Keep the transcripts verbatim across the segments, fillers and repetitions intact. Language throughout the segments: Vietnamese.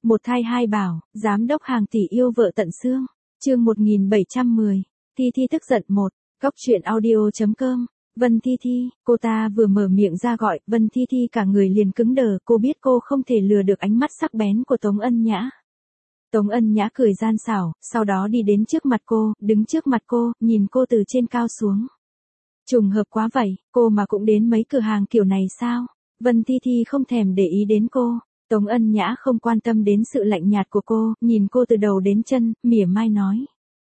Một thai hai bảo, giám đốc hàng tỷ yêu vợ tận xương. Chương một nghìn bảy trăm mười. Thi Thi tức giận một. Cóc truyện audio chấm com. Vân Thi Thi, cô ta vừa mở miệng ra gọi, Vân Thi Thi cả người liền cứng đờ, cô biết cô không thể lừa được ánh mắt sắc bén của Tống Ân Nhã. Tống Ân Nhã cười gian xảo, sau đó đi đến trước mặt cô, đứng trước mặt cô, nhìn cô từ trên cao xuống. Trùng hợp quá vậy, cô mà cũng đến mấy cửa hàng kiểu này sao? Vân Thi Thi không thèm để ý đến cô. Tống Ân Nhã không quan tâm đến sự lạnh nhạt của cô, nhìn cô từ đầu đến chân, mỉa mai nói.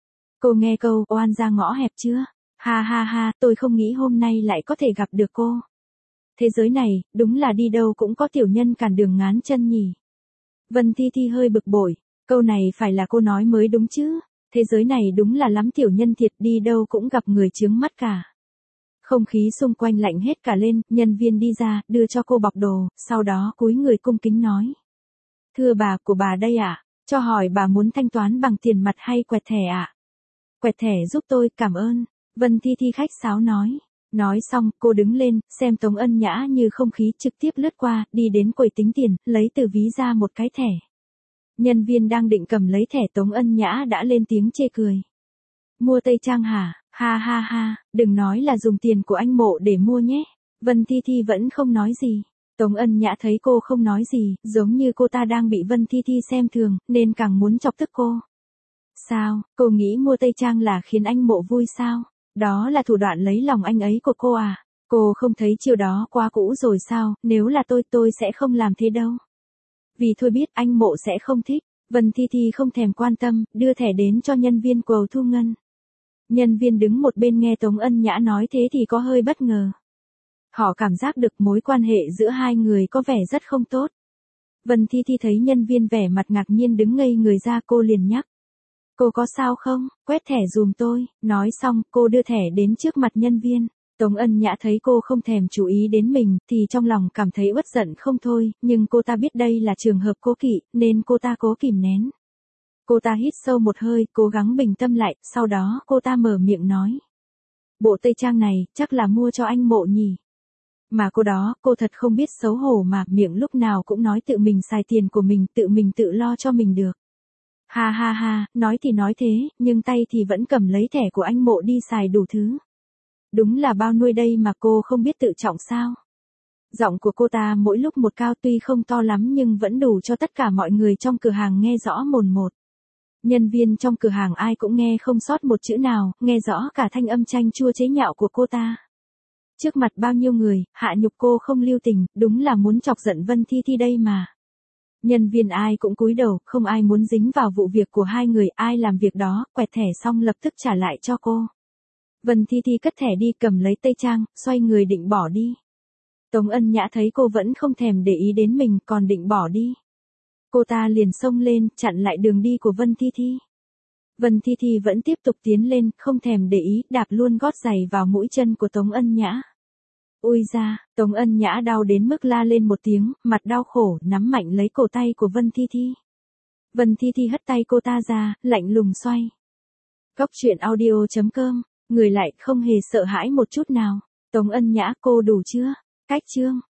Cô nghe câu oan ra ngõ hẹp chưa? Ha ha ha, tôi không nghĩ hôm nay lại có thể gặp được cô. Thế giới này, đúng là đi đâu cũng có tiểu nhân cản đường ngán chân nhỉ. Vân Thi Thi hơi bực bội, câu này phải là cô nói mới đúng chứ. Thế giới này đúng là lắm tiểu nhân thiệt, đi đâu cũng gặp người chướng mắt cả. Không khí xung quanh lạnh hết cả lên, nhân viên đi ra, đưa cho cô bọc đồ, sau đó cúi người cung kính nói. Thưa bà, của bà đây ạ, cho hỏi bà muốn thanh toán bằng tiền mặt hay quẹt thẻ ạ? Quẹt thẻ giúp tôi, cảm ơn. Vân Thi Thi khách sáo nói. Nói xong, cô đứng lên, xem Tống Ân Nhã như không khí, trực tiếp lướt qua, đi đến quầy tính tiền, lấy từ ví ra một cái thẻ. Nhân viên đang định cầm lấy thẻ, Tống Ân Nhã đã lên tiếng chê cười. Mua Tây Trang hả? Ha ha ha, đừng nói là dùng tiền của anh Mộ để mua nhé. Vân Thi Thi vẫn không nói gì. Tống Ân Nhã thấy cô không nói gì, giống như cô ta đang bị Vân Thi Thi xem thường, nên càng muốn chọc tức cô. Sao, cô nghĩ mua Tây Trang là khiến anh Mộ vui sao? Đó là thủ đoạn lấy lòng anh ấy của cô à? Cô không thấy chiêu đó quá cũ rồi sao? Nếu là tôi, tôi sẽ không làm thế đâu. Vì thôi biết anh Mộ sẽ không thích. Vân Thi Thi không thèm quan tâm, đưa thẻ đến cho nhân viên quầy thu ngân. Nhân viên đứng một bên nghe Tống Ân Nhã nói thế thì có hơi bất ngờ. Họ cảm giác được mối quan hệ giữa hai người có vẻ rất không tốt. Vân Thi Thi thấy nhân viên vẻ mặt ngạc nhiên đứng ngây người ra, cô liền nhắc. Cô có sao không? Quét thẻ dùm tôi. Nói xong, cô đưa thẻ đến trước mặt nhân viên. Tống Ân Nhã thấy cô không thèm chú ý đến mình, thì trong lòng cảm thấy uất giận không thôi, nhưng cô ta biết đây là trường hợp cố kỵ, nên cô ta cố kìm nén. Cô ta hít sâu một hơi, cố gắng bình tâm lại, sau đó cô ta mở miệng nói. Bộ Tây Trang này, chắc là mua cho anh Mộ nhỉ? Mà cô đó, cô thật không biết xấu hổ mà, miệng lúc nào cũng nói tự mình xài tiền của mình, tự mình tự lo cho mình được. Ha ha ha, nói thì nói thế, nhưng tay thì vẫn cầm lấy thẻ của anh Mộ đi xài đủ thứ. Đúng là bao nuôi đây mà cô không biết tự trọng sao? Giọng của cô ta mỗi lúc một cao, tuy không to lắm nhưng vẫn đủ cho tất cả mọi người trong cửa hàng nghe rõ mồn một. Nhân viên trong cửa hàng ai cũng nghe không sót một chữ nào, nghe rõ cả thanh âm chanh chua chế nhạo của cô ta. Trước mặt bao nhiêu người, hạ nhục cô không lưu tình, đúng là muốn chọc giận Vân Thi Thi đây mà. Nhân viên ai cũng cúi đầu, không ai muốn dính vào vụ việc của hai người, ai làm việc đó, quẹt thẻ xong lập tức trả lại cho cô. Vân Thi Thi cất thẻ đi, cầm lấy Tây Trang, xoay người định bỏ đi. Tống Ân Nhã thấy cô vẫn không thèm để ý đến mình, còn định bỏ đi. Cô ta liền xông lên, chặn lại đường đi của Vân Thi Thi. Vân Thi Thi vẫn tiếp tục tiến lên, không thèm để ý, đạp luôn gót giày vào mũi chân của Tống Ân Nhã. Ui da, Tống Ân Nhã đau đến mức la lên một tiếng, mặt đau khổ, nắm mạnh lấy cổ tay của Vân Thi Thi. Vân Thi Thi hất tay cô ta ra, lạnh lùng xoay. Cóc truyện audio chấm com, người lại không hề sợ hãi một chút nào. Tống Ân Nhã, cô đủ chưa? Cách chương.